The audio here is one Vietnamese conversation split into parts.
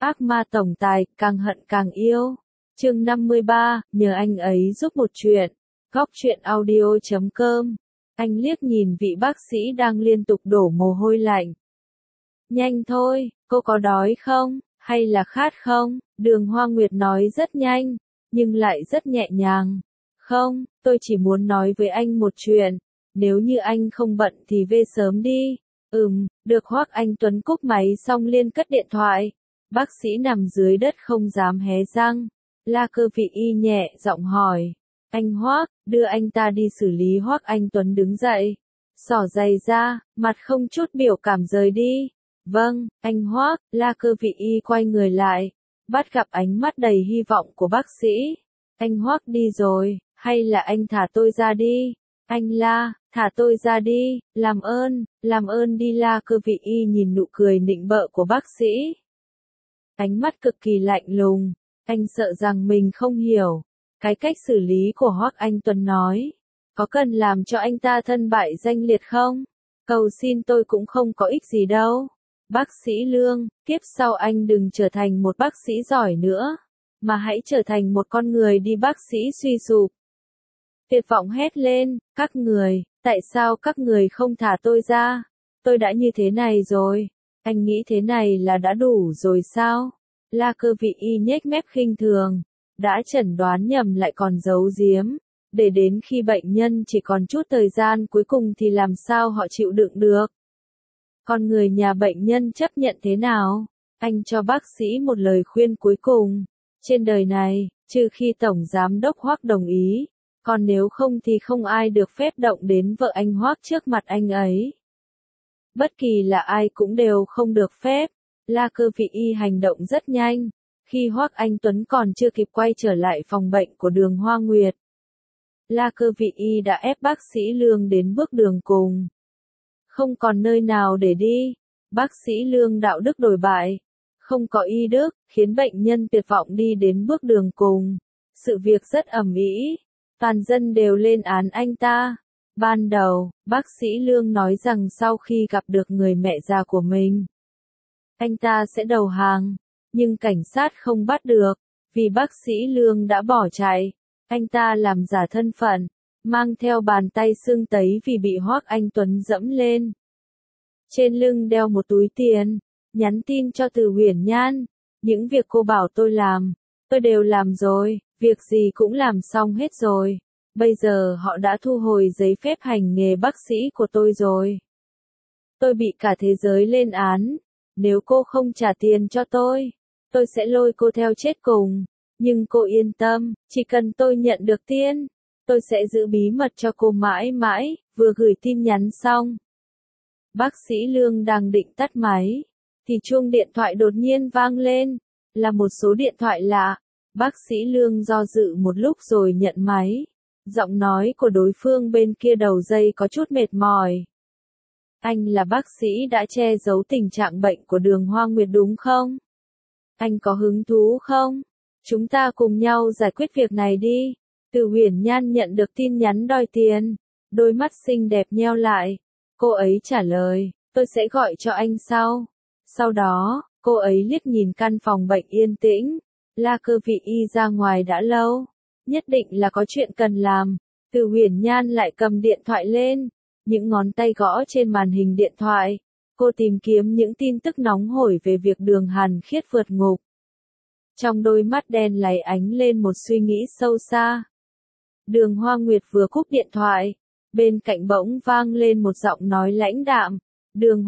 Ác ma tổng tài, càng hận càng yêu. Chương 53, nhờ anh ấy giúp một chuyện. Góc truyện audio.com. Anh liếc nhìn vị bác sĩ đang liên tục đổ mồ hôi lạnh. Nhanh thôi, cô có đói không, hay là khát không? Đường Hoa Nguyệt nói rất nhanh, nhưng lại rất nhẹ nhàng. Không, tôi chỉ muốn nói với anh một chuyện. Nếu như anh không bận thì về sớm đi. Được. Hoắc Anh Tuấn cúp máy xong liền cất điện thoại. Bác sĩ nằm dưới đất không dám hé răng. La Cơ Vị Y nhẹ giọng hỏi. Anh Hoắc, đưa anh ta đi xử lý. Hoắc Anh Tuấn đứng dậy. Xỏ giày ra, mặt không chút biểu cảm rời đi. Vâng, anh Hoắc. La Cơ Vị Y quay người lại. Bắt gặp ánh mắt đầy hy vọng của bác sĩ. Anh Hoắc đi rồi, hay là anh thả tôi ra đi? Anh La, thả tôi ra đi, làm ơn đi. La Cơ Vị Y nhìn nụ cười nịnh bợ của bác sĩ. Ánh mắt cực kỳ lạnh lùng, anh sợ rằng mình không hiểu. Cái cách xử lý của Hoắc Anh Tuấn nói. Có cần làm cho anh ta thân bại danh liệt không? Cầu xin tôi cũng không có ích gì đâu. Bác sĩ Lương, kiếp sau anh đừng trở thành một bác sĩ giỏi nữa, mà hãy trở thành một con người đi. Bác sĩ suy sụp. Tuyệt vọng hét lên, các người, tại sao các người không thả tôi ra? Tôi đã như thế này rồi, anh nghĩ thế này là đã đủ rồi sao? La Cơ Vị Y nhếch mép khinh thường, đã chẩn đoán nhầm lại còn giấu giếm, để đến khi bệnh nhân chỉ còn chút thời gian cuối cùng thì làm sao họ chịu đựng được? Con người nhà bệnh nhân chấp nhận thế nào? Anh cho bác sĩ một lời khuyên cuối cùng. Trên đời này, trừ khi Tổng Giám đốc Hoắc đồng ý, còn nếu không thì không ai được phép động đến vợ anh Hoắc trước mặt anh ấy. Bất kỳ là ai cũng đều không được phép. La Cơ Vị Y hành động rất nhanh, khi Hoắc Anh Tuấn còn chưa kịp quay trở lại phòng bệnh của Đường Hoa Nguyệt. La Cơ Vị Y đã ép bác sĩ Lương đến bước đường cùng. Không còn nơi nào để đi. Bác sĩ Lương đạo đức đổi bại, không có y đức, khiến bệnh nhân tuyệt vọng đi đến bước đường cùng. Sự việc rất ầm ĩ, toàn dân đều lên án anh ta. Ban đầu, bác sĩ Lương nói rằng sau khi gặp được người mẹ già của mình, anh ta sẽ đầu hàng, nhưng cảnh sát không bắt được, vì bác sĩ Lương đã bỏ chạy. Anh ta làm giả thân phận, mang theo bàn tay xương tấy vì bị Hoắc Anh Tuấn dẫm lên. Trên lưng đeo một túi tiền, nhắn tin cho Từ Huyền Nhan. Những việc cô bảo tôi làm, tôi đều làm rồi, việc gì cũng làm xong hết rồi. Bây giờ họ đã thu hồi giấy phép hành nghề bác sĩ của tôi rồi. Tôi bị cả thế giới lên án. Nếu cô không trả tiền cho tôi sẽ lôi cô theo chết cùng. Nhưng cô yên tâm, chỉ cần tôi nhận được tiền, tôi sẽ giữ bí mật cho cô mãi mãi. Vừa gửi tin nhắn xong, bác sĩ Lương đang định tắt máy, thì chuông điện thoại đột nhiên vang lên. Là một số điện thoại lạ. Bác sĩ Lương do dự một lúc rồi nhận máy. Giọng nói của đối phương bên kia đầu dây có chút mệt mỏi. Anh là bác sĩ đã che giấu tình trạng bệnh của Đường Hoa Nguyệt đúng không? Anh có hứng thú không? Chúng ta cùng nhau giải quyết việc này đi. Từ Huyền Nhan nhận được tin nhắn đòi tiền. Đôi mắt xinh đẹp nheo lại. Cô ấy trả lời, tôi sẽ gọi cho anh sau. Sau đó, cô ấy liếc nhìn căn phòng bệnh yên tĩnh. La Cơ Vị Y ra ngoài đã lâu. Nhất định là có chuyện cần làm. Từ Huyền Nhan lại cầm điện thoại lên. Những ngón tay gõ trên màn hình điện thoại. Cô tìm kiếm những tin tức nóng hổi về việc Đường Hàn Khiết vượt ngục. Trong đôi mắt đen láy ánh lên một suy nghĩ sâu xa. Đường Hoa Nguyệt vừa cúp điện thoại. Bên cạnh bỗng vang lên một giọng nói lãnh đạm. Đường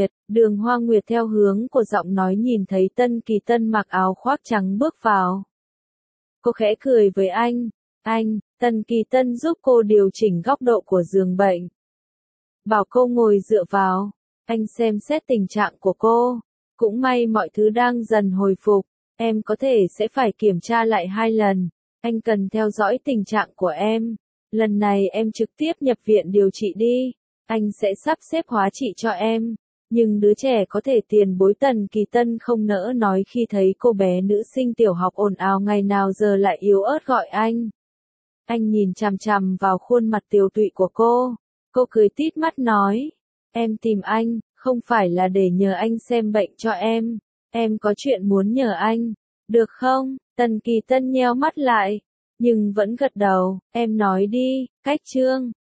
Hoa Nguyệt theo hướng của giọng nói nhìn thấy Tân Kỳ Tân mặc áo khoác trắng bước vào. Cô khẽ cười với anh. Tân Kỳ Tân giúp cô điều chỉnh góc độ của giường bệnh. Bảo cô ngồi dựa vào. Anh xem xét tình trạng của cô. Cũng may mọi thứ đang dần hồi phục. Em có thể sẽ phải kiểm tra lại 2 lần. Anh cần theo dõi tình trạng của em. Lần này em trực tiếp nhập viện điều trị đi. Anh sẽ sắp xếp hóa trị cho em. Nhưng đứa trẻ có thể tiền bối. Tần Kỳ Tân không nỡ nói khi thấy cô bé nữ sinh tiểu học ồn ào ngày nào giờ lại yếu ớt gọi anh. Anh nhìn chằm chằm vào khuôn mặt tiều tụy của cô. Cô cười tít mắt nói. Em tìm anh, không phải là để nhờ anh xem bệnh cho em. Em có chuyện muốn nhờ anh. Được không? Tần Kỳ Tân nheo mắt lại, nhưng vẫn gật đầu. Em nói đi, Cách Trương.